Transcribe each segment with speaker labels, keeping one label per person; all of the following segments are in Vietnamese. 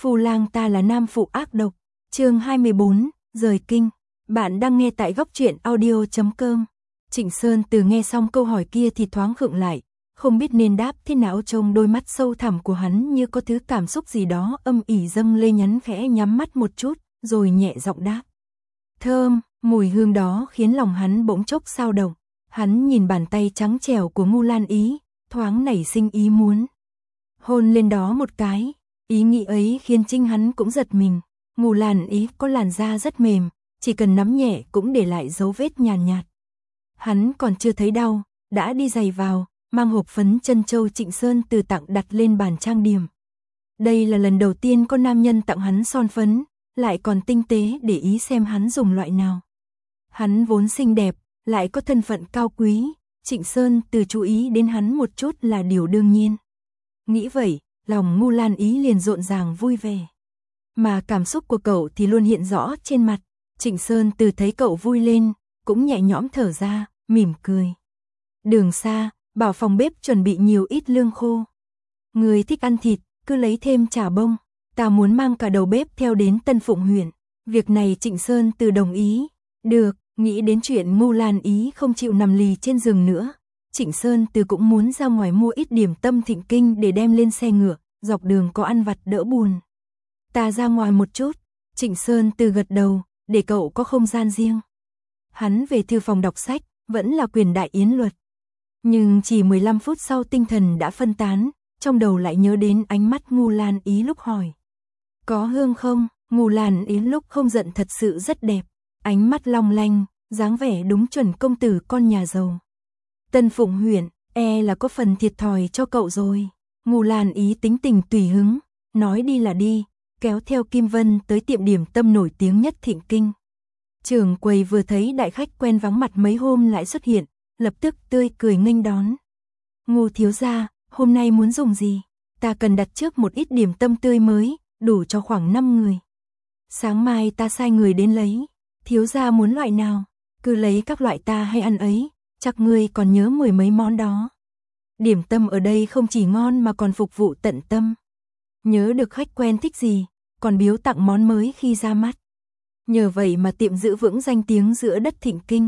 Speaker 1: Phu lang ta là nam phụ ác độc. Chương 24, rời kinh. Bạn đang nghe tại góc truyện audio.com. Trịnh Sơn Từ nghe xong câu hỏi kia thì thoáng khựng lại, không biết nên đáp thế nào, trông đôi mắt sâu thẳm của hắn như có thứ cảm xúc gì đó âm ỉ dâng lên, nhắn khẽ nhắm mắt một chút, rồi nhẹ giọng đáp. Thơm, mùi hương đó khiến lòng hắn bỗng chốc xao động. Hắn nhìn bàn tay trắng trẻo của Ngô Lan Ý, thoáng nảy sinh ý muốn hôn lên đó một cái. Ý nghĩ ấy khiến chính hắn cũng giật mình. Ngô Lan Ý có làn da rất mềm, chỉ cần nắm nhẹ cũng để lại dấu vết nhàn nhạt. Hắn còn chưa thấy đau, đã đi giày vào, mang hộp phấn chân châu Trịnh Sơn Từ tặng đặt lên bàn trang điểm. Đây là lần đầu tiên có nam nhân tặng hắn son phấn, lại còn tinh tế để ý xem hắn dùng loại nào. Hắn vốn xinh đẹp, lại có thân phận cao quý, Trịnh Sơn Từ chú ý đến hắn một chút là điều đương nhiên. Nghĩ vậy, lòng Ngô Lan Ý liền rộn ràng vui vẻ. Mà cảm xúc của cậu thì luôn hiện rõ trên mặt. Trịnh Sơn Từ thấy cậu vui lên, cũng nhẹ nhõm thở ra, mỉm cười. Đường xa, bảo phòng bếp chuẩn bị nhiều ít lương khô. Người thích ăn thịt, cứ lấy thêm chả bông. Ta muốn mang cả đầu bếp theo đến Tân Phụng huyện. Việc này Trịnh Sơn Từ đồng ý. Được, nghĩ đến chuyện Ngô Lan Ý không chịu nằm lì trên giường nữa. Trịnh Sơn Từ cũng muốn ra ngoài mua ít điểm tâm thịnh kinh để đem lên xe ngựa, dọc đường có ăn vặt đỡ buồn. Ta ra ngoài một chút. Trịnh Sơn Từ gật đầu, để cậu có không gian riêng. Hắn về thư phòng đọc sách, vẫn là quyền đại yến luật. Nhưng chỉ 15 phút sau tinh thần đã phân tán, trong đầu lại nhớ đến ánh mắt Ngô Lan Ý lúc hỏi. Có hương không? Ngô Lan Ý lúc không giận thật sự rất đẹp, ánh mắt long lanh, dáng vẻ đúng chuẩn công tử con nhà giàu. Tân Phụng huyện, là có phần thiệt thòi cho cậu rồi. Ngô Lan Ý tính tình tùy hứng, nói đi là đi, kéo theo Kim Vân tới tiệm điểm tâm nổi tiếng nhất thịnh kinh. Trưởng quầy vừa thấy đại khách quen vắng mặt mấy hôm lại xuất hiện, lập tức tươi cười nghênh đón. Ngô thiếu gia, hôm nay muốn dùng gì? Ta cần đặt trước một ít điểm tâm tươi mới, đủ cho khoảng 5 người. Sáng mai ta sai người đến lấy. Thiếu gia muốn loại nào? Cứ lấy các loại ta hay ăn ấy, chắc ngươi còn nhớ 10 mấy món đó. Điểm tâm ở đây không chỉ ngon mà còn phục vụ tận tâm. Nhớ được khách quen thích gì, còn biếu tặng món mới khi ra mắt. Nhờ vậy mà tiệm giữ vững danh tiếng giữa đất thịnh kinh.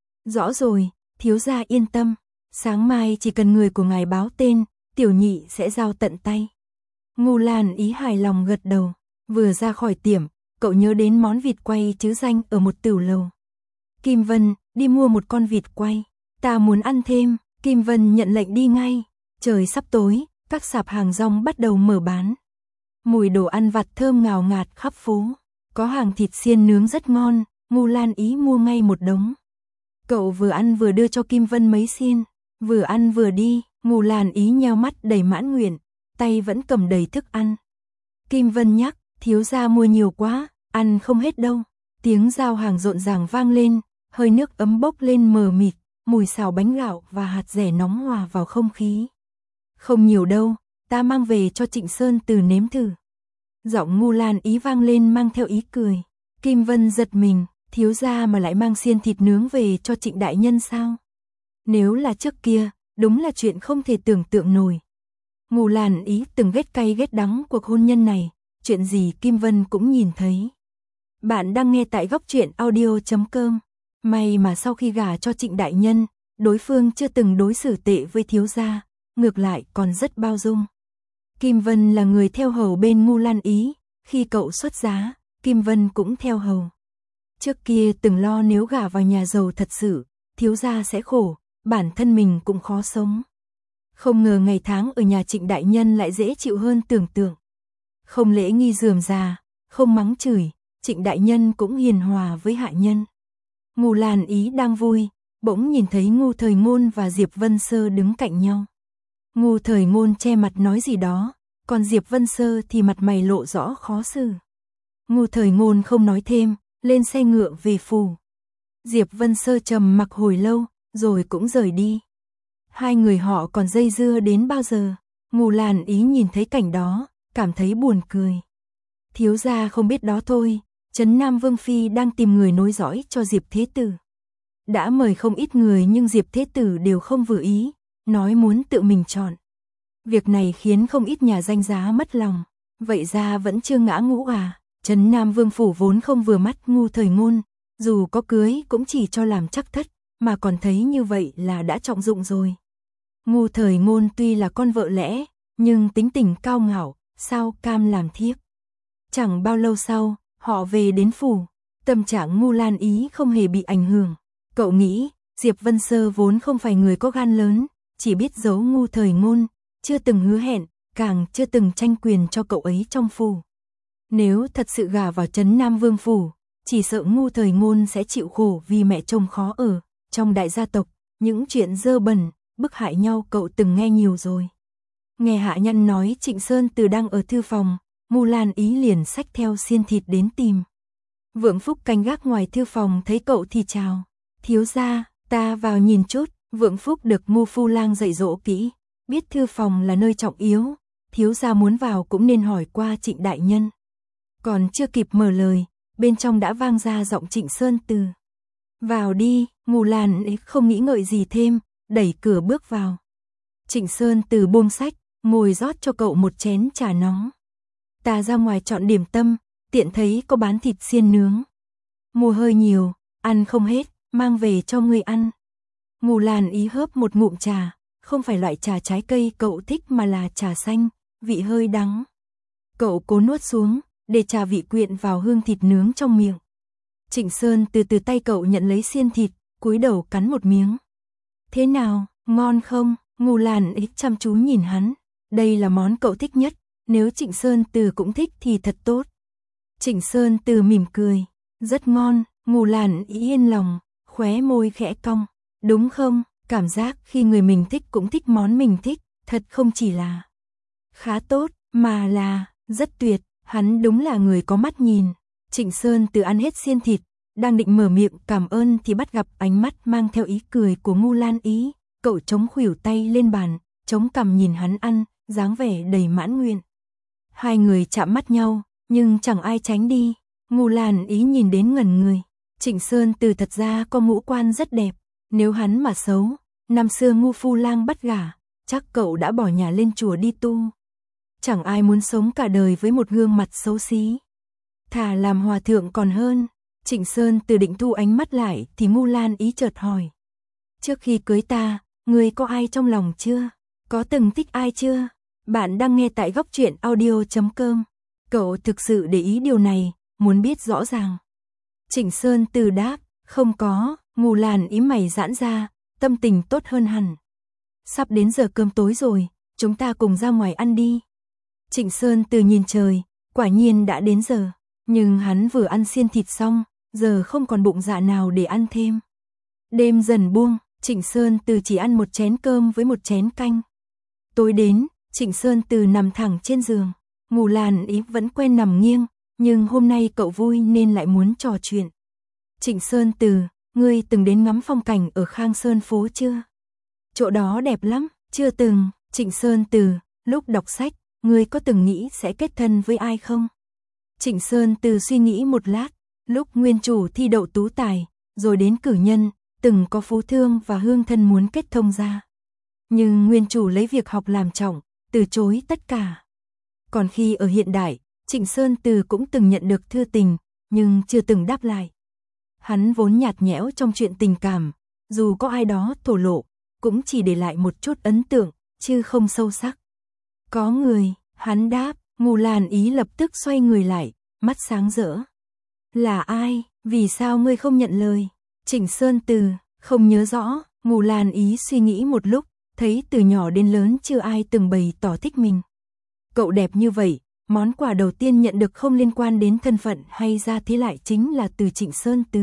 Speaker 1: Rõ rồi, thiếu gia yên tâm. Sáng mai chỉ cần người của ngài báo tên, tiểu nhị sẽ giao tận tay. Ngô Lan Ý hài lòng gật đầu. Vừa ra khỏi tiệm, cậu nhớ đến món vịt quay chứ danh ở một tửu lầu. Kim Vân, đi mua một con vịt quay. Ta muốn ăn thêm. Kim Vân nhận lệnh đi ngay. Trời sắp tối, các sạp hàng rong bắt đầu mở bán. Mùi đồ ăn vặt thơm ngào ngạt khắp phố. Có hàng thịt xiên nướng rất ngon, Ngô Lan Ý mua ngay một đống. Cậu vừa ăn vừa đưa cho Kim Vân mấy xiên. Vừa ăn vừa đi, Ngô Lan Ý nheo mắt đầy mãn nguyện, tay vẫn cầm đầy thức ăn. Kim Vân nhắc, thiếu gia mua nhiều quá, ăn không hết đâu. Tiếng giao hàng rộn ràng vang lên, hơi nước ấm bốc lên mờ mịt, mùi xào bánh gạo và hạt dẻ nóng hòa vào không khí. Không nhiều đâu, ta mang về cho Trịnh Sơn Từ nếm thử. Giọng Ngô Lan Ý vang lên mang theo ý cười. Kim Vân giật mình, thiếu gia mà lại mang xiên thịt nướng về cho Trịnh đại nhân sao? Nếu là trước kia, đúng là chuyện không thể tưởng tượng nổi. Ngô Lan Ý từng ghét cay ghét đắng cuộc hôn nhân này, chuyện gì Kim Vân cũng nhìn thấy. Bạn đang nghe tại góc truyện audio.com. May mà sau khi gả cho Trịnh đại nhân, đối phương chưa từng đối xử tệ với thiếu gia, ngược lại còn rất bao dung. Kim Vân là người theo hầu bên Ngô Lan Ý, khi cậu xuất giá, Kim Vân cũng theo hầu. Trước kia từng lo nếu gả vào nhà giàu thật sự, thiếu gia sẽ khổ, bản thân mình cũng khó sống. Không ngờ ngày tháng ở nhà Trịnh đại nhân lại dễ chịu hơn tưởng tượng. Không lễ nghi rườm rà, không mắng chửi, Trịnh đại nhân cũng hiền hòa với hạ nhân. Ngô Lan Ý đang vui, bỗng nhìn thấy Ngô Thời Ngôn và Diệp Vân Sơ đứng cạnh nhau. Ngô Thời Ngôn che mặt nói gì đó, còn Diệp Vân Sơ thì mặt mày lộ rõ khó xử. Ngô Thời Ngôn không nói thêm, lên xe ngựa về phủ. Diệp Vân Sơ trầm mặc hồi lâu, rồi cũng rời đi. Hai người họ còn dây dưa đến bao giờ? Ngô Lan Ý nhìn thấy cảnh đó, cảm thấy buồn cười. Thiếu gia không biết đó thôi, Trấn Nam Vương Phi đang tìm người nối dõi cho Diệp Thế Tử. Đã mời không ít người nhưng Diệp Thế Tử đều không vừa ý, nói muốn tự mình chọn. Việc này khiến không ít nhà danh giá mất lòng. Vậy ra vẫn chưa ngã ngũ à? Trấn Nam Vương phủ vốn không vừa mắt Ngu Thời Ngôn, dù có cưới cũng chỉ cho làm chắc thất, mà còn thấy như vậy là đã trọng dụng rồi. Ngu Thời Ngôn tuy là con vợ lẽ, nhưng tính tình cao ngạo, sao cam làm thiếp. Chẳng bao lâu sau, họ về đến phủ, tâm trạng Ngu Lan Ý không hề bị ảnh hưởng. Cậu nghĩ, Diệp Vân Sơ vốn không phải người có gan lớn, chỉ biết giấu Ngu Thời Ngôn, chưa từng hứa hẹn, càng chưa từng tranh quyền cho cậu ấy trong phủ. Nếu thật sự gả vào Trấn Nam Vương phủ, chỉ sợ Ngu Thời Ngôn sẽ chịu khổ vì mẹ chồng khó ở. Trong đại gia tộc, những chuyện dơ bẩn, bức hại nhau cậu từng nghe nhiều rồi. Nghe hạ nhân nói Trịnh Sơn Từ đang ở thư phòng, Ngu Lan Ý liền xách theo xiên thịt đến tìm. Vượng Phúc canh gác ngoài thư phòng thấy cậu thì chào. Thiếu gia, ta vào nhìn chút. Vượng Phúc được Ngu Phu Lang dạy dỗ kỹ, biết thư phòng là nơi trọng yếu, thiếu gia muốn vào cũng nên hỏi qua Trịnh đại nhân. Còn chưa kịp mở lời, bên trong đã vang ra giọng Trịnh Sơn Từ. Vào đi. Ngu Lan Ý không nghĩ ngợi gì thêm, đẩy cửa bước vào. Trịnh Sơn Từ buông sách, ngồi rót cho cậu một chén trà nóng. Ta ra ngoài chọn điểm tâm, tiện thấy có bán thịt xiên nướng. Mua hơi nhiều, ăn không hết, mang về cho người ăn. Ngu Lan Ý hớp một ngụm trà, không phải loại trà trái cây cậu thích mà là trà xanh, vị hơi đắng. Cậu cố nuốt xuống, để trà vị quyện vào hương thịt nướng trong miệng. Trịnh Sơn từ tay cậu nhận lấy xiên thịt, cúi đầu cắn một miếng. Thế nào, ngon không? Ngu Lan Ý chăm chú nhìn hắn. Đây là món cậu thích nhất, nếu Trịnh Sơn Từ cũng thích thì thật tốt. Trịnh Sơn Từ mỉm cười. Rất ngon. Ngu Lan Ý yên lòng, khóe môi khẽ cong. Đúng không? Cảm giác khi người mình thích cũng thích món mình thích, thật không chỉ là khá tốt, mà là rất tuyệt. Hắn đúng là người có mắt nhìn. Trịnh Sơn Từ ăn hết xiên thịt, đang định mở miệng cảm ơn thì bắt gặp ánh mắt mang theo ý cười của Ngu Lan Ý. Cậu chống khuỷu tay lên bàn, chống cằm nhìn hắn ăn, dáng vẻ đầy mãn nguyện. Hai người chạm mắt nhau, nhưng chẳng ai tránh đi. Ngu Lan Ý nhìn đến ngẩn người. Trịnh Sơn Từ thật ra có ngũ quan rất đẹp, nếu hắn mà xấu, năm xưa Ngu Phu Lang bắt gả, chắc cậu đã bỏ nhà lên chùa đi tu. Chẳng ai muốn sống cả đời với một gương mặt xấu xí. Thà làm hòa thượng còn hơn. Trịnh Sơn Từ định thu ánh mắt lại thì Ngu Lan Ý chợt hỏi. Trước khi cưới ta, ngươi có ai trong lòng chưa? Có từng thích ai chưa? Bạn đang nghe tại Góc Truyện Audio.com. Cậu thực sự để ý điều này, muốn biết rõ ràng. Trịnh Sơn Từ đáp, không có. Ngu Lan Ý mày giãn ra, tâm tình tốt hơn hẳn. Sắp đến giờ cơm tối rồi, chúng ta cùng ra ngoài ăn đi. Trịnh Sơn Từ nhìn trời, quả nhiên đã đến giờ. Nhưng hắn vừa ăn xiên thịt xong, giờ không còn bụng dạ nào để ăn thêm. Đêm dần buông, Trịnh Sơn Từ chỉ ăn một chén cơm với một chén canh. Tối đến, Trịnh Sơn Từ nằm thẳng trên giường. Ngu Lan Ý vẫn quen nằm nghiêng, nhưng hôm nay cậu vui nên lại muốn trò chuyện. Trịnh Sơn Từ, ngươi từng đến ngắm phong cảnh ở Khang Sơn phố chưa? Chỗ đó đẹp lắm. Chưa từng. Trịnh Sơn Từ, lúc đọc sách, ngươi có từng nghĩ sẽ kết thân với ai không? Trịnh Sơn Từ suy nghĩ một lát, lúc nguyên chủ thi đậu tú tài, rồi đến cử nhân, từng có Phú Thương và Hương Thân muốn kết thông ra. Nhưng nguyên chủ lấy việc học làm trọng, từ chối tất cả. Còn khi ở hiện đại, Trịnh Sơn Từ cũng từng nhận được thư tình, nhưng chưa từng đáp lại. Hắn vốn nhạt nhẽo trong chuyện tình cảm, dù có ai đó thổ lộ, cũng chỉ để lại một chút ấn tượng, chứ không sâu sắc. Có người, hắn đáp. Ngu Lan Ý lập tức xoay người lại, mắt sáng rỡ. Là ai? Vì sao ngươi không nhận lời? Trịnh Sơn Từ, không nhớ rõ. Ngu Lan Ý suy nghĩ một lúc, thấy từ nhỏ đến lớn chưa ai từng bày tỏ thích mình. Cậu đẹp như vậy, món quà đầu tiên nhận được không liên quan đến thân phận hay gia thế lại chính là từ Trịnh Sơn Từ.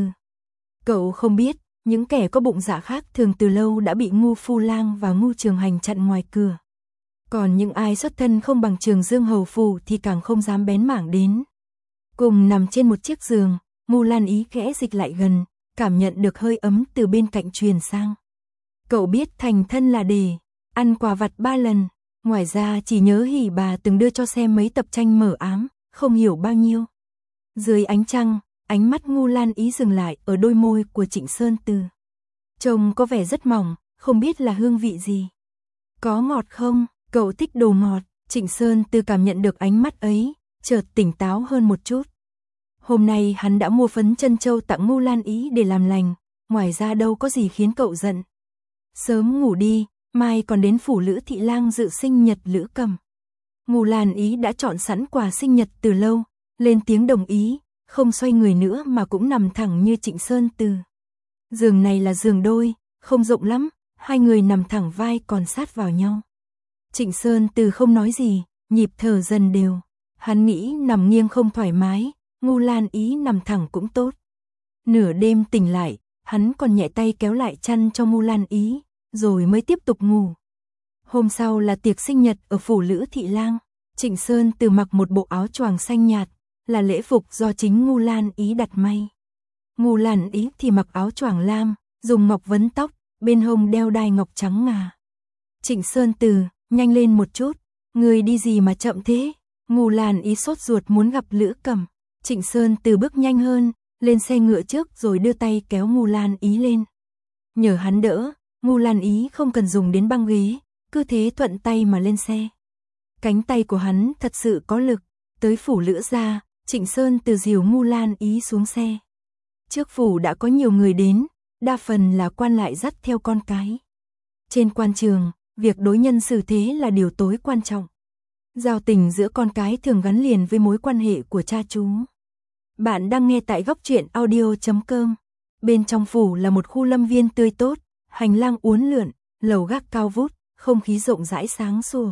Speaker 1: Cậu không biết, những kẻ có bụng dạ khác thường từ lâu đã bị Ngu Phu Lang và Ngu Trường Hành chặn ngoài cửa. Còn những ai xuất thân không bằng Trường Dương hầu phủ thì càng không dám bén mảng đến. Cùng nằm trên một chiếc giường, Ngu Lan Ý khẽ dịch lại gần, cảm nhận được hơi ấm từ bên cạnh truyền sang. Cậu biết thành thân là để ăn quà vặt 3 lần, ngoài ra chỉ nhớ Hỉ bà từng đưa cho xem mấy tập tranh mở ám, không hiểu bao nhiêu. Dưới ánh trăng, ánh mắt Ngu Lan Ý dừng lại ở đôi môi của Trịnh Sơn Từ. Trông có vẻ rất mỏng, không biết là hương vị gì. Có ngọt không? Cậu thích đồ ngọt. Trịnh Sơn Từ cảm nhận được ánh mắt ấy, chợt tỉnh táo hơn một chút. Hôm nay hắn đã mua phấn chân châu tặng Ngô Lan Ý để làm lành, ngoài ra đâu có gì khiến cậu giận. Sớm ngủ đi, mai còn đến phủ Lữ Thị Lang dự sinh nhật Lữ Cầm. Ngô Lan Ý đã chọn sẵn quà sinh nhật từ lâu, lên tiếng đồng ý, không xoay người nữa mà cũng nằm thẳng như Trịnh Sơn Từ. Giường này là giường đôi, không rộng lắm, hai người nằm thẳng vai còn sát vào nhau. Trịnh Sơn Từ không nói gì, nhịp thở dần đều. Hắn nghĩ nằm nghiêng không thoải mái, Ngô Lan Ý nằm thẳng cũng tốt. Nửa đêm tỉnh lại, hắn còn nhẹ tay kéo lại chăn cho Ngô Lan Ý, rồi mới tiếp tục ngủ. Hôm sau là tiệc sinh nhật ở phủ Lữ Thị Lang. Trịnh Sơn Từ mặc một bộ áo choàng xanh nhạt, là lễ phục do chính Ngô Lan Ý đặt may. Ngô Lan Ý thì mặc áo choàng lam, dùng ngọc vấn tóc, bên hông đeo đai ngọc trắng ngà. Trịnh Sơn Từ, nhanh lên một chút, người đi gì mà chậm thế? Ngô Lan Ý sốt ruột muốn gặp Lữ Cầm. Trịnh Sơn Từ bước nhanh hơn, lên xe ngựa trước rồi đưa tay kéo Ngô Lan Ý lên. Nhờ hắn đỡ, Ngô Lan Ý không cần dùng đến băng ghế, cứ thế thuận tay mà lên xe. Cánh tay của hắn thật sự có lực, tới phủ Lữ gia, Trịnh Sơn Từ dìu Ngô Lan Ý xuống xe. Trước phủ đã có nhiều người đến, đa phần là quan lại dắt theo con cái. Trên quan trường, việc đối nhân xử thế là điều tối quan trọng. Giao tình giữa con cái thường gắn liền với mối quan hệ của cha chú. Bạn đang nghe tại góc truyện audio.com. Bên trong phủ là một khu lâm viên tươi tốt, hành lang uốn lượn, lầu gác cao vút, không khí rộng rãi sáng sủa.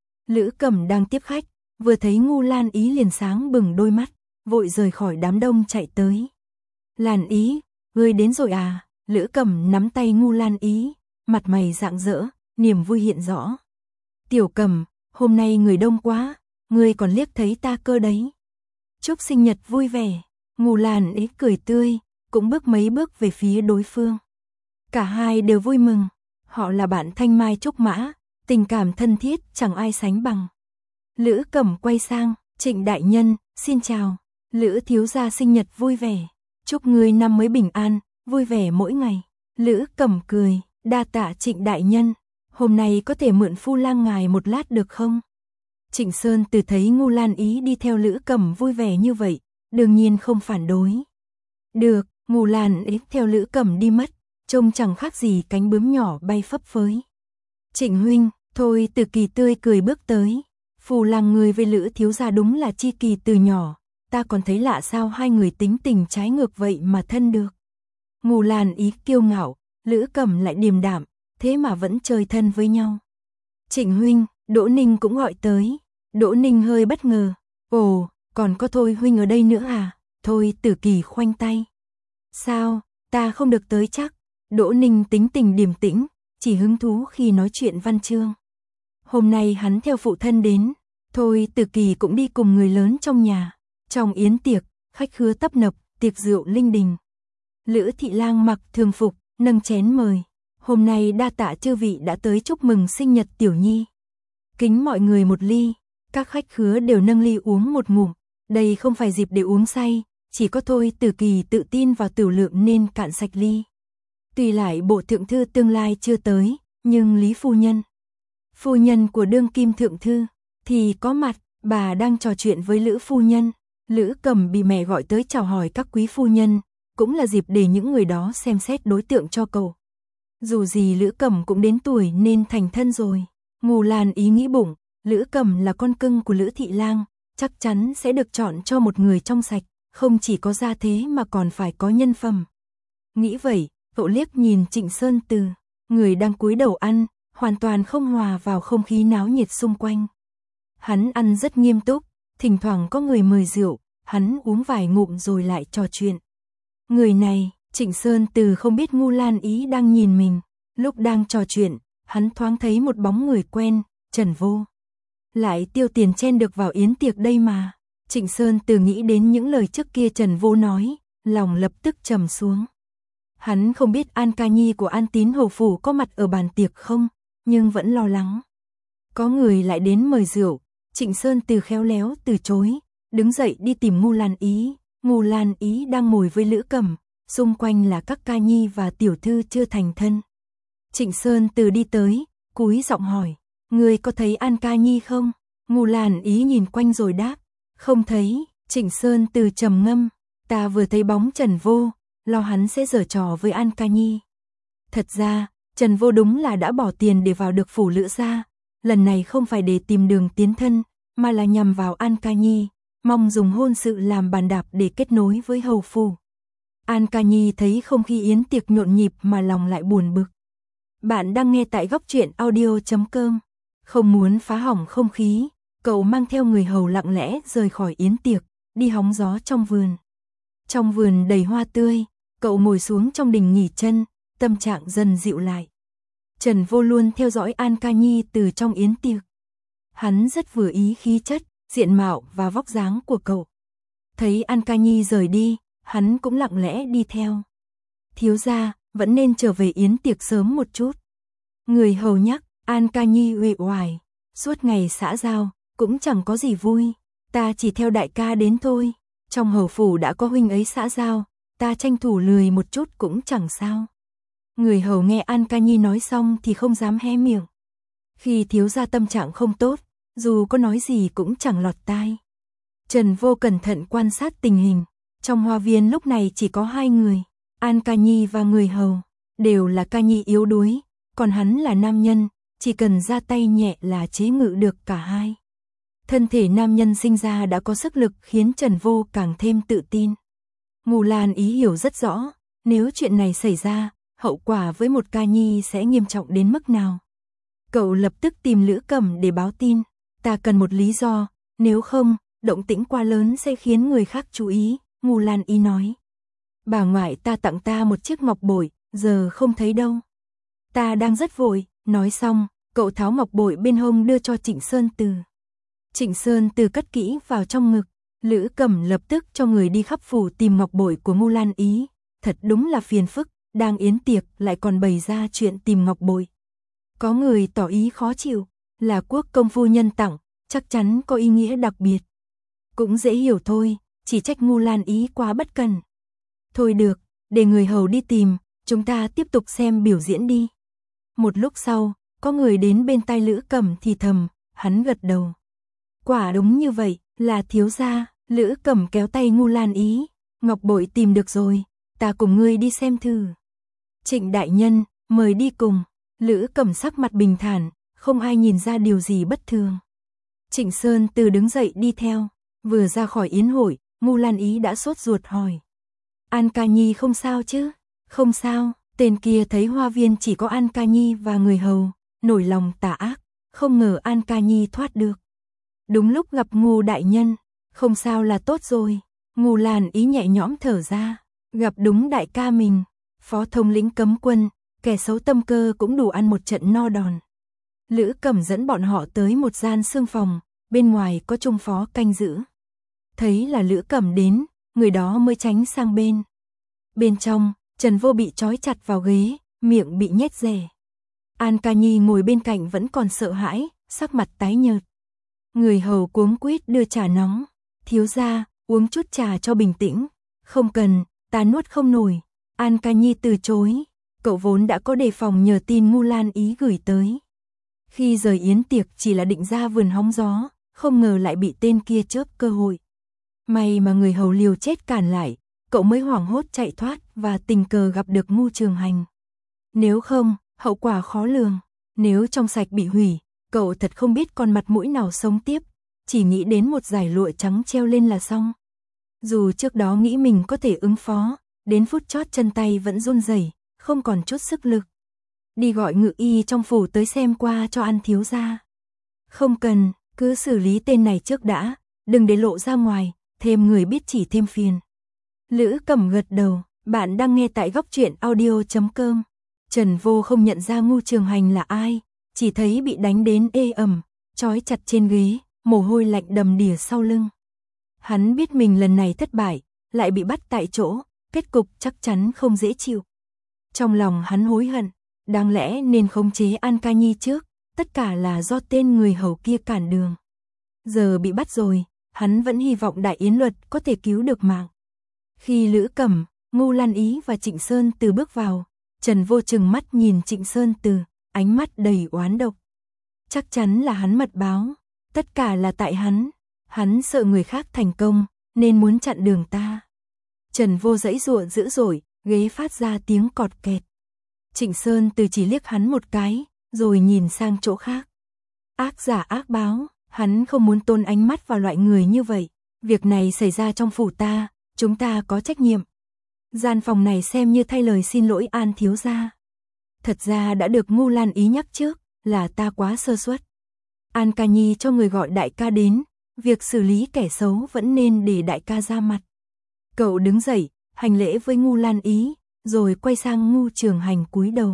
Speaker 1: Lữ Cầm đang tiếp khách, vừa thấy Ngô Lan Ý liền sáng bừng đôi mắt, vội rời khỏi đám đông chạy tới. Lan Ý, ngươi đến rồi à? Lữ Cầm nắm tay Ngô Lan Ý, mặt mày rạng rỡ, niềm vui hiện rõ. Tiểu Cầm, hôm nay người đông quá, ngươi còn liếc thấy ta cơ đấy. Chúc sinh nhật vui vẻ. Ngô Lan Ý cười tươi, cũng bước mấy bước về phía đối phương. Cả hai đều vui mừng, họ là bạn thanh mai trúc mã, tình cảm thân thiết chẳng ai sánh bằng. Lữ Cầm quay sang, Trịnh đại nhân, xin chào. Lữ thiếu gia sinh nhật vui vẻ, chúc ngươi năm mới bình an, vui vẻ mỗi ngày. Lữ Cầm cười, đa tạ Trịnh đại nhân, hôm nay có thể mượn phu lang ngài một lát được không? Trịnh Sơn Từ thấy Ngô Lan Ý đi theo Lữ Cầm vui vẻ như vậy, đương nhiên không phản đối. Được, Ngô Lan Ý theo Lữ Cầm đi mất, trông chẳng khác gì cánh bướm nhỏ bay phấp phới. Trịnh huynh, thôi Từ Kỳ tươi cười bước tới. Phù lang người với Lữ thiếu gia đúng là chi kỳ từ nhỏ, ta còn thấy lạ sao hai người tính tình trái ngược vậy mà thân được. Ngô Lan Ý kiêu ngạo, Lữ Cầm lại điềm đạm, thế mà vẫn chơi thân với nhau. Trịnh huynh, Đỗ Ninh cũng gọi tới. Đỗ Ninh hơi bất ngờ. Ồ, còn có Thôi huynh ở đây nữa à? Thôi Tử Kỳ khoanh tay. Sao, ta không được tới chắc. Đỗ Ninh tính tình điềm tĩnh, chỉ hứng thú khi nói chuyện văn chương. Hôm nay hắn theo phụ thân đến, Thôi Tử Kỳ cũng đi cùng người lớn trong nhà. Trong yến tiệc, khách khứa tấp nập, tiệc rượu linh đình. Lữ Thị Lang mặc thường phục, nâng chén mời. Hôm nay đa tạ chư vị đã tới chúc mừng sinh nhật Tiểu Nhi. Kính mọi người một ly, các khách khứa đều nâng ly uống một ngụm. Đây không phải dịp để uống say, chỉ có Thôi Tử Kỳ tự tin vào tửu lượng nên cạn sạch ly. Tuy lại bộ thượng thư tương lai chưa tới, nhưng Lý phu nhân của đương kim thượng thư, thì có mặt, bà đang trò chuyện với Lữ phu nhân. Lữ Cầm bị mẹ gọi tới chào hỏi các quý phu nhân, cũng là dịp để những người đó xem xét đối tượng cho cậu. Dù gì Lữ Cầm cũng đến tuổi nên thành thân rồi. Ngô Lan Ý nghĩ bụng, Lữ Cầm là con cưng của Lữ Thị Lang, chắc chắn sẽ được chọn cho một người trong sạch, không chỉ có gia thế mà còn phải có nhân phẩm. Nghĩ vậy, cậu liếc nhìn Trịnh Sơn Từ, người đang cúi đầu ăn, hoàn toàn không hòa vào không khí náo nhiệt xung quanh. Hắn ăn rất nghiêm túc, thỉnh thoảng có người mời rượu, hắn uống vài ngụm rồi lại trò chuyện. Người này, Trịnh Sơn Từ không biết Ngô Lan Ý đang nhìn mình, lúc đang trò chuyện, hắn thoáng thấy một bóng người quen, Trần Vô. Lại tiêu tiền chen được vào yến tiệc đây mà. Trịnh Sơn Từ nghĩ đến những lời trước kia Trần Vô nói, lòng lập tức trầm xuống. Hắn không biết An Ca Nhi của An Tín Hầu Phủ có mặt ở bàn tiệc không, nhưng vẫn lo lắng. Có người lại đến mời rượu, Trịnh Sơn Từ khéo léo từ chối, đứng dậy đi tìm Ngô Lan Ý. Ngô Lan Ý đang ngồi với Lữ Cầm, xung quanh là các ca nhi và tiểu thư chưa thành thân. Trịnh Sơn Từ đi tới, cúi giọng hỏi, người có thấy An Ca Nhi không? Ngô Lan Ý nhìn quanh rồi đáp, không thấy. Trịnh Sơn Từ trầm ngâm, ta vừa thấy bóng Trần Vô, lo hắn sẽ giở trò với An Ca Nhi. Thật ra, Trần Vô đúng là đã bỏ tiền để vào được phủ Lữ gia, lần này không phải để tìm đường tiến thân, mà là nhằm vào An Ca Nhi, mong dùng hôn sự làm bàn đạp để kết nối với hầu phủ. An Ca Nhi thấy không khí yến tiệc nhộn nhịp mà lòng lại buồn bực. Bạn đang nghe tại góc truyện audio.com. Không muốn phá hỏng không khí, cậu mang theo người hầu lặng lẽ rời khỏi yến tiệc, đi hóng gió trong vườn. Trong vườn đầy hoa tươi, cậu ngồi xuống trong đình nghỉ chân, tâm trạng dần dịu lại. Trần Vô luôn theo dõi An Ca Nhi từ trong yến tiệc. Hắn rất vừa ý khí chất, diện mạo và vóc dáng của cậu. Thấy An Ca Nhi rời đi, hắn cũng lặng lẽ đi theo. Thiếu gia, vẫn nên trở về yến tiệc sớm một chút. Người hầu nhắc. An Ca Nhi uể oải, suốt ngày xã giao, cũng chẳng có gì vui. Ta chỉ theo đại ca đến thôi. Trong hầu phủ đã có huynh ấy xã giao, ta tranh thủ lười một chút cũng chẳng sao. Người hầu nghe An Ca Nhi nói xong thì không dám hé miệng. Khi thiếu gia tâm trạng không tốt, dù có nói gì cũng chẳng lọt tai. Trần Vô cẩn thận quan sát tình hình. Trong hoa viên lúc này chỉ có hai người, An Ca Nhi và người hầu. Đều là Ca Nhi yếu đuối, còn hắn là nam nhân, chỉ cần ra tay nhẹ là chế ngự được cả hai. Thân thể nam nhân sinh ra đã có sức lực khiến Trần Vô càng thêm tự tin. Ngô Lan Ý hiểu rất rõ, nếu chuyện này xảy ra, hậu quả với một Ca Nhi sẽ nghiêm trọng đến mức nào. Cậu lập tức tìm Lữ Cẩm để báo tin, ta cần một lý do, nếu không, động tĩnh quá lớn sẽ khiến người khác chú ý, Ngô Lan Ý nói. Bà ngoại ta tặng ta một chiếc ngọc bội, giờ không thấy đâu. Ta đang rất vội. Nói xong, cậu tháo ngọc bội bên hông đưa cho Trịnh Sơn Từ. Trịnh Sơn Từ cất kỹ vào trong ngực. Lữ Cẩm lập tức cho người đi khắp phủ tìm ngọc bội của Ngô Lan Ý. Thật đúng là phiền phức, đang yến tiệc lại còn bày ra chuyện tìm ngọc bội. Có người tỏ ý khó chịu, là quốc công phu nhân tặng, chắc chắn có ý nghĩa đặc biệt. Cũng dễ hiểu thôi, chỉ trách Ngô Lan Ý quá bất cần. Thôi được, để người hầu đi tìm, chúng ta tiếp tục xem biểu diễn đi. Một lúc sau, có người đến bên tai Lữ Cẩm thì thầm, hắn gật đầu. Quả đúng như vậy, là thiếu gia. Lữ Cẩm kéo tay Ngô Lan Ý, ngọc bội tìm được rồi, ta cùng ngươi đi xem thử. Trịnh đại nhân, mời đi cùng. Lữ Cẩm sắc mặt bình thản, không ai nhìn ra điều gì bất thường. Trịnh Sơn Từ đứng dậy đi theo, vừa ra khỏi yến hội, Ngô Lan Ý đã sốt ruột hỏi. An Ca Nhi không sao chứ? Không sao. Tên kia thấy hoa viên chỉ có An Ca Nhi và người hầu, nổi lòng tà ác, không ngờ An Ca Nhi thoát được. Đúng lúc gặp Ngô đại nhân, không sao là tốt rồi. Ngô Lan Ý nhẹ nhõm thở ra, gặp đúng đại ca mình, phó thống lĩnh cấm quân, kẻ xấu tâm cơ cũng đủ ăn một trận no đòn. Lữ Cẩm dẫn bọn họ tới một gian xương phòng, bên ngoài có trung phó canh giữ. Thấy là Lữ Cẩm đến, người đó mới tránh sang bên. Bên trong, Trần Vô bị trói chặt vào ghế, miệng bị nhét rẻ. An Ca Nhi ngồi bên cạnh vẫn còn sợ hãi, sắc mặt tái nhợt. Người hầu cuống quýt đưa trà nóng. Thiếu gia, uống chút trà cho bình tĩnh. Không cần, ta nuốt không nổi. An Ca Nhi từ chối. Cậu vốn đã có đề phòng nhờ tin Ngô Lan Ý gửi tới. Khi rời yến tiệc chỉ là định ra vườn hóng gió, không ngờ lại bị tên kia chớp cơ hội. May mà người hầu liều chết cản lại, cậu mới hoảng hốt chạy thoát và tình cờ gặp được Ngô Trường Hành. Nếu không, hậu quả khó lường. Nếu trong sạch bị hủy, cậu thật không biết còn mặt mũi nào sống tiếp, chỉ nghĩ đến một dải lụa trắng treo lên là xong. Dù trước đó nghĩ mình có thể ứng phó, đến phút chót chân tay vẫn run rẩy, không còn chút sức lực. Đi gọi ngự y trong phủ tới xem qua cho An thiếu gia. Không cần, cứ xử lý tên này trước đã, đừng để lộ ra ngoài, thêm người biết chỉ thêm phiền. Lữ Cẩm gật đầu, bạn đang nghe tại góc truyện audio.com. Trần Vô không nhận ra Ngô Trường Hành là ai, chỉ thấy bị đánh đến ê ẩm, trói chặt trên ghế, mồ hôi lạnh đầm đìa sau lưng. Hắn biết mình lần này thất bại, lại bị bắt tại chỗ, kết cục chắc chắn không dễ chịu. Trong lòng hắn hối hận, đáng lẽ nên khống chế An Ca Nhi trước, tất cả là do tên người hầu kia cản đường. Giờ bị bắt rồi, hắn vẫn hy vọng Đại Yến Luật có thể cứu được mạng. Khi Lữ Cẩm, Ngô Lan Ý và Trịnh Sơn Từ bước vào, Trần Vô trừng mắt nhìn Trịnh Sơn Từ, ánh mắt đầy oán độc. Chắc chắn là hắn mật báo. Tất cả là tại hắn sợ người khác thành công, nên muốn chặn đường ta. Trần Vô giãy giụa dữ dội, ghế phát ra tiếng cọt kẹt. Trịnh Sơn Từ chỉ liếc hắn một cái, rồi nhìn sang chỗ khác. Ác giả ác báo, hắn không muốn tôn ánh mắt vào loại người như vậy. Việc này xảy ra trong phủ ta, chúng ta có trách nhiệm. Gian phòng này xem như thay lời xin lỗi An thiếu gia. Thật ra đã được Ngô Lan Ý nhắc trước, là ta quá sơ suất. An Ca Nhi cho người gọi đại ca đến, việc xử lý kẻ xấu vẫn nên để đại ca ra mặt. Cậu đứng dậy, hành lễ với Ngô Lan Ý, rồi quay sang Ngô Trường Hành cúi đầu.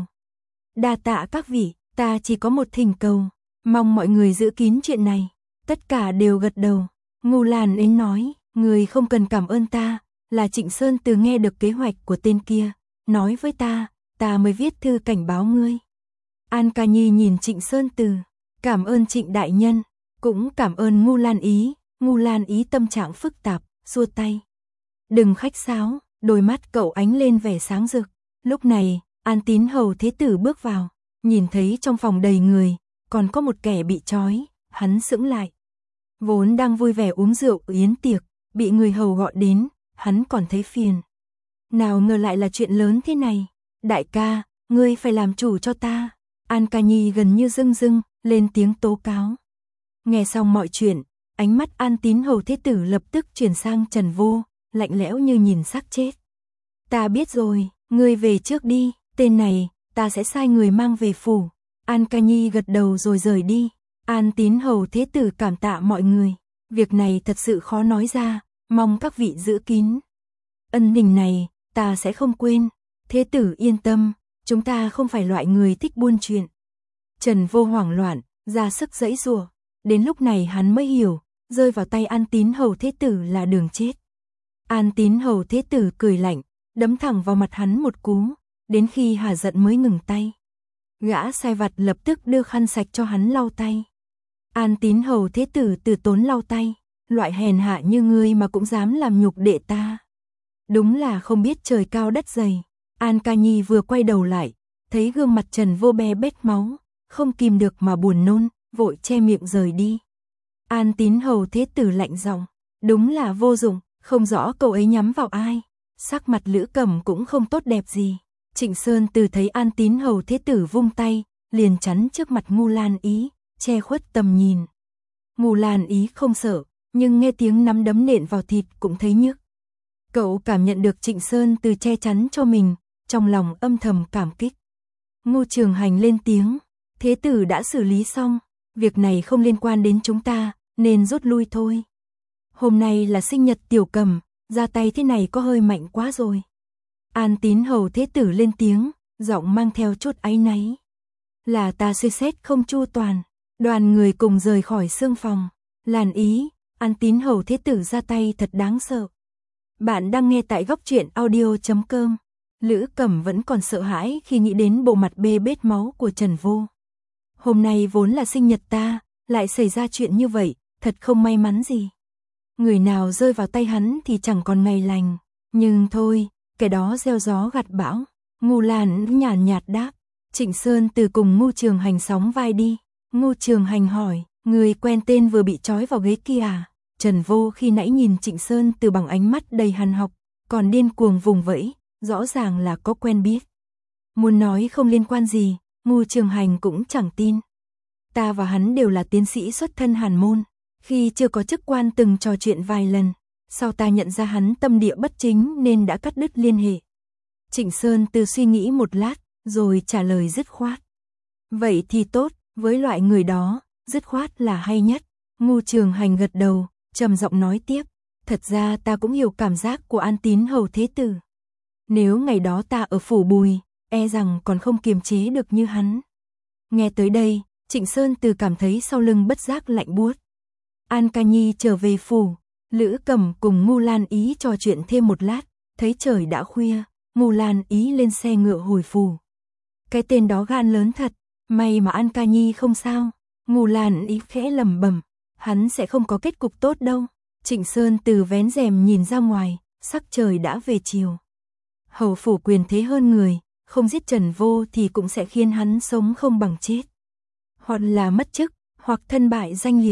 Speaker 1: Đa tạ các vị, ta chỉ có một thỉnh cầu, mong mọi người giữ kín chuyện này. Tất cả đều gật đầu. Ngô Lan Ý nói, người không cần cảm ơn ta, là Trịnh Sơn Từ nghe được kế hoạch của tên kia, nói với ta mới viết thư cảnh báo ngươi. An Ca Nhi nhìn Trịnh Sơn Từ, cảm ơn Trịnh đại nhân, cũng cảm ơn Ngô Lan Ý. Ngô Lan Ý tâm trạng phức tạp, xua tay. Đừng khách sáo, đôi mắt cậu ánh lên vẻ sáng rực. Lúc này, An Tín hầu thế tử bước vào, nhìn thấy trong phòng đầy người, còn có một kẻ bị trói, hắn sững lại. Vốn đang vui vẻ uống rượu yến tiệc, bị người hầu gọi đến, hắn còn thấy phiền. Nào ngờ lại là chuyện lớn thế này. Đại ca, ngươi phải làm chủ cho ta. An Ca Nhi gần như rưng rưng, lên tiếng tố cáo. Nghe xong mọi chuyện, ánh mắt An Tín hầu thế tử lập tức chuyển sang Trần Vô, lạnh lẽo như nhìn xác chết. Ta biết rồi, ngươi về trước đi, tên này, ta sẽ sai người mang về phủ. An Ca Nhi gật đầu rồi rời đi. An Tín hầu thế tử cảm tạ mọi người. Việc này thật sự khó nói ra, mong các vị giữ kín. Ân tình này, ta sẽ không quên. Thế tử yên tâm, chúng ta không phải loại người thích buôn chuyện. Trần Vô hoảng loạn, ra sức giãy giụa. Đến lúc này hắn mới hiểu, rơi vào tay An Tín hầu thế tử là đường chết. An Tín hầu thế tử cười lạnh, đấm thẳng vào mặt hắn một cú, đến khi hả giận mới ngừng tay. Gã sai vặt lập tức đưa khăn sạch cho hắn lau tay. An Tín hầu thế tử từ tốn lau tay, loại hèn hạ như ngươi mà cũng dám làm nhục đệ ta. Đúng là không biết trời cao đất dày. An Ca Nhi vừa quay đầu lại, thấy gương mặt Trần Vô be bết máu, không kìm được mà buồn nôn, vội che miệng rời đi. An Tín hầu thế tử lạnh giọng, đúng là vô dụng, không rõ cậu ấy nhắm vào ai. Sắc mặt Lữ Cẩm cũng không tốt đẹp gì. Trịnh Sơn Từ thấy An Tín hầu thế tử vung tay, liền chắn trước mặt Ngô Lan Ý, che khuất tầm nhìn. Ngô Lan Ý không sợ, nhưng nghe tiếng nắm đấm nện vào thịt cũng thấy nhức. Cậu cảm nhận được Trịnh Sơn Từ che chắn cho mình, trong lòng âm thầm cảm kích. Ngô Trường Hành lên tiếng, thế tử đã xử lý xong, việc này không liên quan đến chúng ta, nên rút lui thôi. Hôm nay là sinh nhật Tiểu Cầm, ra tay thế này có hơi mạnh quá rồi. An Tín hầu thế tử lên tiếng, giọng mang theo chút áy náy. Là ta suy xét không chu toàn. Đoàn người cùng rời khỏi xương phòng. Lan Ý, An Tín hầu thế tử ra tay thật đáng sợ. Bạn đang nghe tại góc truyện audio.com. Lữ Cẩm vẫn còn sợ hãi khi nghĩ đến bộ mặt bê bết máu của Trần Vô. Hôm nay vốn là sinh nhật ta, lại xảy ra chuyện như vậy, thật không may mắn gì. Người nào rơi vào tay hắn thì chẳng còn ngày lành. Nhưng thôi, kẻ đó gieo gió gặt bão. Ngô Lan nhàn nhạt đáp. Trịnh Sơn Từ cùng Ngô Trường Hành sóng vai đi. Ngô Trường Hành hỏi, người quen tên vừa bị trói vào ghế kia à? Trần Vô khi nãy nhìn Trịnh Sơn Từ bằng ánh mắt đầy hằn học, còn điên cuồng vùng vẫy, rõ ràng là có quen biết. Muốn nói không liên quan gì, Ngô Trường Hành cũng chẳng tin. Ta và hắn đều là tiến sĩ xuất thân Hàn môn, khi chưa có chức quan từng trò chuyện vài lần, sau ta nhận ra hắn tâm địa bất chính nên đã cắt đứt liên hệ. Trịnh Sơn Từ suy nghĩ một lát, rồi trả lời dứt khoát. Vậy thì tốt, với loại người đó, dứt khoát là hay nhất. Ngô Trường Hành gật đầu, trầm giọng nói tiếp. Thật ra ta cũng hiểu cảm giác của An Tín hầu thế tử. Nếu ngày đó ta ở phủ Bùi, e rằng còn không kiềm chế được như hắn. Nghe tới đây, Trịnh Sơn Từ cảm thấy sau lưng bất giác lạnh buốt. An Ca Nhi trở về phủ, Lữ Cẩm cùng Ngô Lan Ý trò chuyện thêm một lát, thấy trời đã khuya, Ngô Lan Ý lên xe ngựa hồi phủ. Cái tên đó gan lớn thật, may mà An Ca Nhi không sao. Ngô Lan Ý khẽ lẩm bẩm, hắn sẽ không có kết cục tốt đâu. Trịnh Sơn Từ vén rèm nhìn ra ngoài, sắc trời đã về chiều. Hầu phủ quyền thế hơn người, không giết Trần Vô thì cũng sẽ khiến hắn sống không bằng chết. Hoặc là mất chức, hoặc thân bại danh liệt.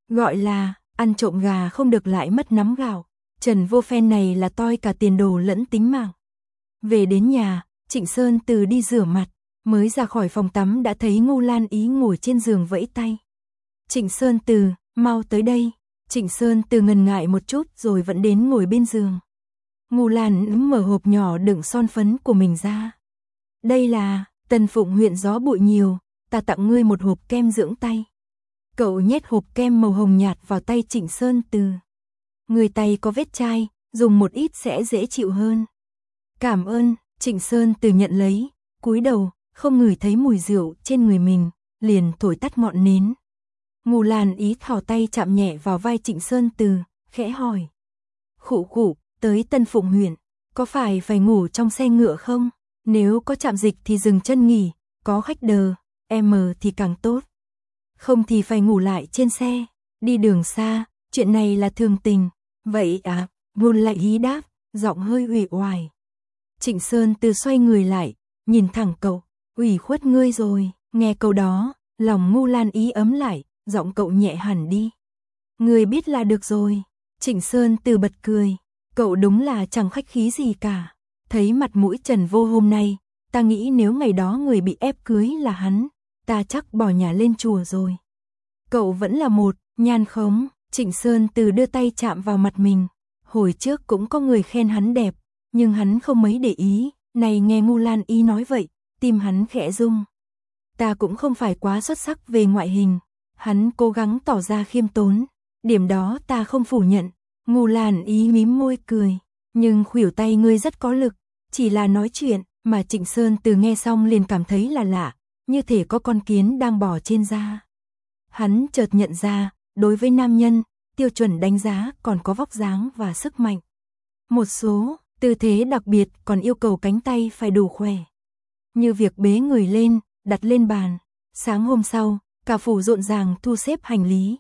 Speaker 1: Gọi là, ăn trộm gà không được lại mất nắm gạo. Trần Vô phen này là toi cả tiền đồ lẫn tính mạng. Về đến nhà, Trịnh Sơn Từ đi rửa mặt, mới ra khỏi phòng tắm đã thấy Ngô Lan Ý ngồi trên giường vẫy tay. Trịnh Sơn Từ, mau tới đây. Trịnh Sơn Từ ngần ngại một chút rồi vẫn đến ngồi bên giường. Ngô Lan mở hộp nhỏ đựng son phấn của mình ra. Đây là, Tân Phụng huyện gió bụi nhiều, ta tặng ngươi một hộp kem dưỡng tay. Cậu nhét hộp kem màu hồng nhạt vào tay Trịnh Sơn Từ. Người tay có vết chai, dùng một ít sẽ dễ chịu hơn. Cảm ơn, Trịnh Sơn Từ nhận lấy, cúi đầu, không ngửi thấy mùi rượu trên người mình, liền thổi tắt ngọn nến. Ngô Lan Ý thò tay chạm nhẹ vào vai Trịnh Sơn Từ, khẽ hỏi. Khụ khụ, tới Tân Phụng huyện, có phải ngủ trong xe ngựa không? Nếu có trạm dịch thì dừng chân nghỉ, có khách đờ, thì càng tốt. Không thì phải ngủ lại trên xe, đi đường xa, chuyện này là thường tình. Vậy à, Ngô Lan Ý đáp, giọng hơi uể oải. Trịnh Sơn Từ xoay người lại, nhìn thẳng cậu, ủy khuất ngươi rồi. Nghe câu đó, lòng Ngô Lan Ý ấm lại, giọng cậu nhẹ hẳn đi. Ngươi biết là được rồi. Trịnh Sơn Từ bật cười, cậu đúng là chẳng khách khí gì cả. Thấy mặt mũi Trần Vô hôm nay, ta nghĩ nếu ngày đó người bị ép cưới là hắn, ta chắc bỏ nhà lên chùa rồi. Cậu vẫn là một nhan khống. Trịnh Sơn Từ đưa tay chạm vào mặt mình. Hồi trước cũng có người khen hắn đẹp, nhưng hắn không mấy để ý. Này nghe Ngô Lan Ý nói vậy, tim hắn khẽ rung. Ta cũng không phải quá xuất sắc về ngoại hình. Hắn cố gắng tỏ ra khiêm tốn. Điểm đó ta không phủ nhận. Ngô Lan Ý mím môi cười. Nhưng khuỷu tay ngươi rất có lực. Chỉ là nói chuyện mà Trịnh Sơn Từ nghe xong liền cảm thấy là lạ. Như thể có con kiến đang bò trên da. Hắn chợt nhận ra, đối với nam nhân, tiêu chuẩn đánh giá còn có vóc dáng và sức mạnh. Một số tư thế đặc biệt còn yêu cầu cánh tay phải đủ khỏe. Như việc bế người lên, đặt lên bàn. Sáng hôm sau, cả phủ rộn ràng thu xếp hành lý.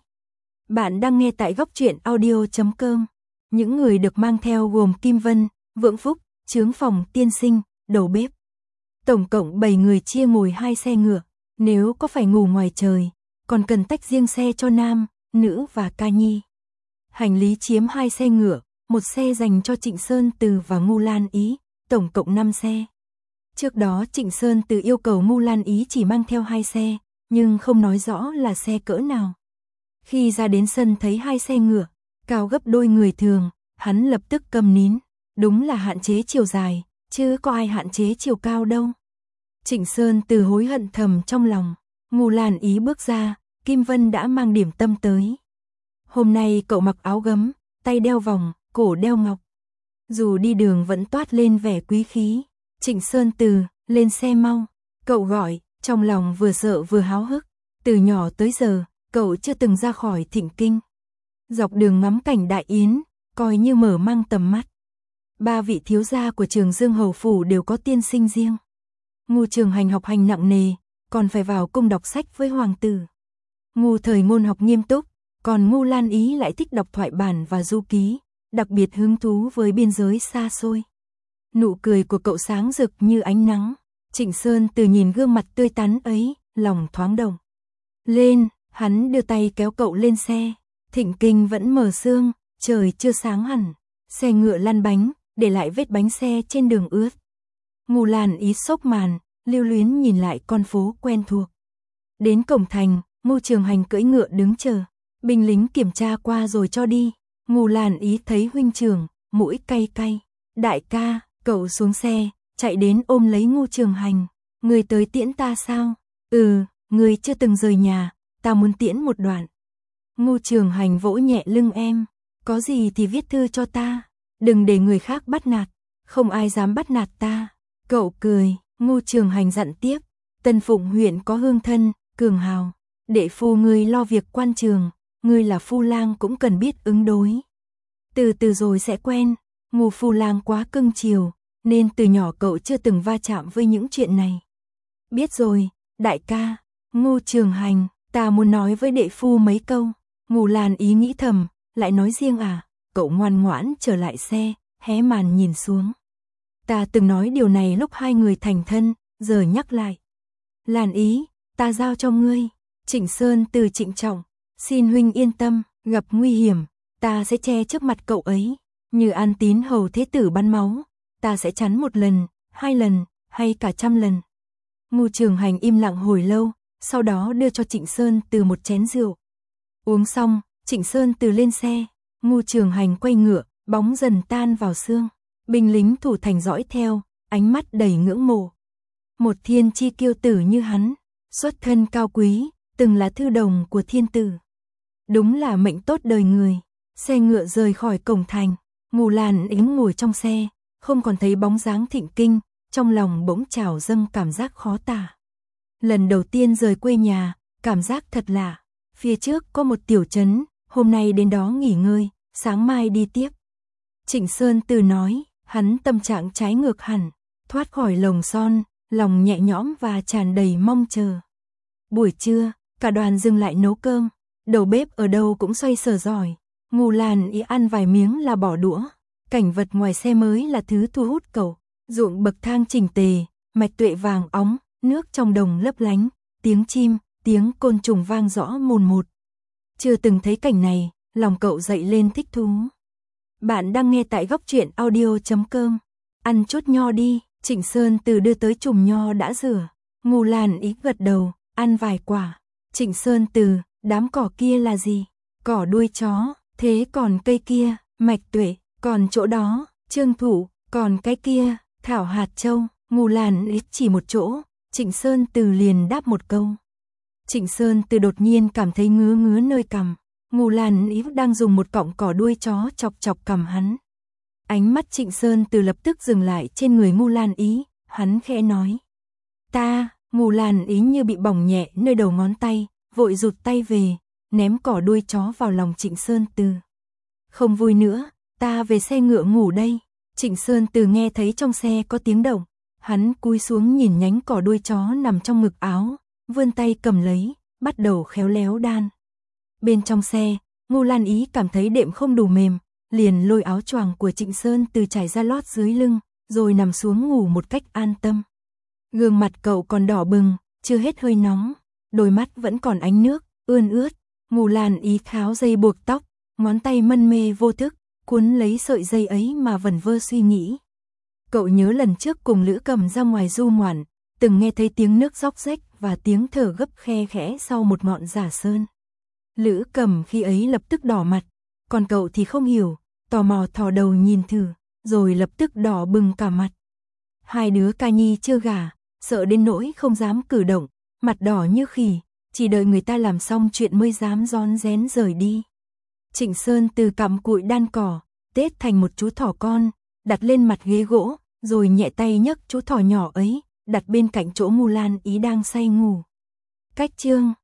Speaker 1: Bạn đang nghe tại Góc Truyện Audio.com. Những người được mang theo gồm Kim Vân, Vượng Phúc, Chướng Phòng Tiên Sinh, đầu bếp. Tổng cộng 7 người chia ngồi 2 xe ngựa. Nếu có phải ngủ ngoài trời, còn cần tách riêng xe cho nam, nữ và ca nhi. Hành lý chiếm 2 xe ngựa, một xe dành cho Trịnh Sơn Từ và Ngô Lan Ý, tổng cộng 5 xe. Trước đó Trịnh Sơn Từ yêu cầu Ngô Lan Ý chỉ mang theo 2 xe, nhưng không nói rõ là xe cỡ nào. Khi ra đến sân thấy 2 xe ngựa, cao gấp đôi người thường, hắn lập tức câm nín. Đúng là hạn chế chiều dài, chứ có ai hạn chế chiều cao đâu. Trịnh Sơn Từ hối hận thầm trong lòng. Ngô Lan Ý bước ra, Kim Vân đã mang điểm tâm tới. Hôm nay cậu mặc áo gấm, tay đeo vòng, cổ đeo ngọc. Dù đi đường vẫn toát lên vẻ quý khí. Trịnh Sơn Từ, lên xe mau. Cậu gọi, trong lòng vừa sợ vừa háo hức. Từ nhỏ tới giờ, cậu chưa từng ra khỏi Thịnh Kinh. Dọc đường ngắm cảnh đại yến, coi như mở mang tầm mắt. 3 vị thiếu gia của Trường Dương Hầu Phủ đều có tiên sinh riêng. Ngô Trường Hành học hành nặng nề, còn phải vào cung đọc sách với hoàng tử. Ngô Thời Ngôn học nghiêm túc, còn Ngô Lan Ý lại thích đọc thoại bản và du ký, đặc biệt hứng thú với biên giới xa xôi. Nụ cười của cậu sáng rực như ánh nắng. Trịnh Sơn Từ nhìn gương mặt tươi tắn ấy, lòng thoáng động. Lên, hắn đưa tay kéo cậu lên xe. Thịnh Kinh vẫn mờ sương, trời chưa sáng hẳn. Xe ngựa lăn bánh, để lại vết bánh xe trên đường ướt. Ngô Lan Ý xốc màn, lưu luyến nhìn lại con phố quen thuộc. Đến cổng thành, Ngô Trường Hành cưỡi ngựa đứng chờ. Binh lính kiểm tra qua rồi cho đi. Ngô Lan Ý thấy huynh trưởng, mũi cay cay. Đại ca, cậu xuống xe, chạy đến ôm lấy Ngô Trường Hành. Người tới tiễn ta sao? Người chưa từng rời nhà, ta muốn tiễn một đoạn. Ngô Trường Hành vỗ nhẹ lưng em. Có gì thì viết thư cho ta. Đừng để người khác bắt nạt. Không ai dám bắt nạt ta. Cậu cười, Ngô Trường Hành dặn tiếp. Tân Phụng huyện có hương thân, cường hào. Đệ phu ngươi lo việc quan trường, ngươi là phu lang cũng cần biết ứng đối. Từ từ rồi sẽ quen. Ngô phu lang quá cưng chiều, nên từ nhỏ cậu chưa từng va chạm với những chuyện này. Biết rồi, đại ca. Ngô Trường Hành, ta muốn nói với đệ phu mấy câu. Ngô Lan Ý nghĩ thầm, lại nói riêng à? Cậu ngoan ngoãn trở lại xe, hé màn nhìn xuống. Ta từng nói điều này lúc 2 người thành thân, giờ nhắc lại. Lan Ý, ta giao cho ngươi. Trịnh Sơn Từ trịnh trọng, Xin huynh yên tâm, gặp nguy hiểm, ta sẽ che trước mặt cậu ấy. Như An Tín hầu thế tử bắn máu, ta sẽ chắn 1 lần, 2 lần, hay cả 100 lần. Ngô Trường Hành im lặng hồi lâu, sau đó đưa cho Trịnh Sơn Từ một chén rượu. Uống xong, Trịnh Sơn Từ lên xe, Ngô Trường Hành quay ngựa, bóng dần tan vào sương. Binh lính thủ thành dõi theo, ánh mắt đầy ngưỡng mộ. Một thiên chi kiêu tử như hắn, xuất thân cao quý, từng là thư đồng của thiên tử. Đúng là mệnh tốt đời người. Xe ngựa rời khỏi cổng thành, Ngô Lan Yến ngồi trong xe, không còn thấy bóng dáng Thịnh Kinh, trong lòng bỗng trào dâng cảm giác khó tả. Lần đầu tiên rời quê nhà, cảm giác thật lạ. Phía trước có một tiểu trấn, hôm nay đến đó nghỉ ngơi, sáng mai đi tiếp. Trịnh Sơn Từ nói, hắn tâm trạng trái ngược hẳn, thoát khỏi lồng son, lòng nhẹ nhõm và tràn đầy mong chờ. Buổi trưa, cả đoàn dừng lại nấu cơm, đầu bếp ở đâu cũng xoay sở giỏi. Ngô Lan Ý ăn vài miếng là bỏ đũa. Cảnh vật ngoài xe mới là thứ thu hút cậu. Ruộng bậc thang chỉnh tề, mạch tuệ vàng óng, nước trong đồng lấp lánh, tiếng chim, tiếng côn trùng vang rõ mồn một. Chưa từng thấy cảnh này, lòng cậu dậy lên thích thú. Bạn đang nghe tại góc truyện audio.com. Ăn chút nho đi, Trịnh Sơn Từ đưa tới chùm nho đã rửa. Ngô Lan Ý gật đầu, ăn vài quả. Trịnh Sơn Từ, đám cỏ kia là gì? Cỏ đuôi chó. Thế còn cây kia, mạch tuệ, còn chỗ đó, trương thủ, còn cái kia, thảo hạt châu. Ngô Lan Ý chỉ một chỗ, Trịnh Sơn Từ liền đáp một câu. Trịnh Sơn Từ đột nhiên cảm thấy ngứa ngứa nơi cằm. Ngô Lan Ý đang dùng một cọng cỏ đuôi chó chọc chọc cằm hắn. Ánh mắt Trịnh Sơn Từ lập tức dừng lại trên người Ngô Lan Ý, hắn khẽ nói. Ta, Ngô Lan Ý như bị bỏng nhẹ nơi đầu ngón tay, vội rụt tay về, ném cỏ đuôi chó vào lòng Trịnh Sơn Từ. Không vui nữa, ta về xe ngựa ngủ đây. Trịnh Sơn Từ nghe thấy trong xe có tiếng động, hắn cúi xuống nhìn nhánh cỏ đuôi chó nằm trong ngực áo, vươn tay cầm lấy, bắt đầu khéo léo đan. Bên trong xe, Ngô Lan Ý cảm thấy đệm không đủ mềm, liền lôi áo choàng của Trịnh Sơn Từ trải ra lót dưới lưng, rồi nằm xuống ngủ một cách an tâm. Gương mặt cậu còn đỏ bừng, chưa hết hơi nóng, đôi mắt vẫn còn ánh nước, ươn ướt. Ngô Lan Ý tháo dây buộc tóc, ngón tay mân mê vô thức, cuốn lấy sợi dây ấy mà vẩn vơ suy nghĩ. Cậu nhớ lần trước cùng Lữ Cầm ra ngoài du ngoạn, từng nghe thấy tiếng nước róc rách và tiếng thở gấp khe khẽ sau một ngọn giả sơn. Lữ Cầm khi ấy lập tức đỏ mặt, còn cậu thì không hiểu, tò mò thò đầu nhìn thử, rồi lập tức đỏ bừng cả mặt. Hai đứa ca nhi chưa gả, sợ đến nỗi không dám cử động, mặt đỏ như khỉ, chỉ đợi người ta làm xong chuyện mới dám rón rén rời đi. Trịnh Sơn Từ cặm cụi đan cỏ, tết thành một chú thỏ con, đặt lên mặt ghế gỗ, rồi nhẹ tay nhấc chú thỏ nhỏ ấy, đặt bên cạnh chỗ Ngô Lan Ý đang say ngủ. Cách chương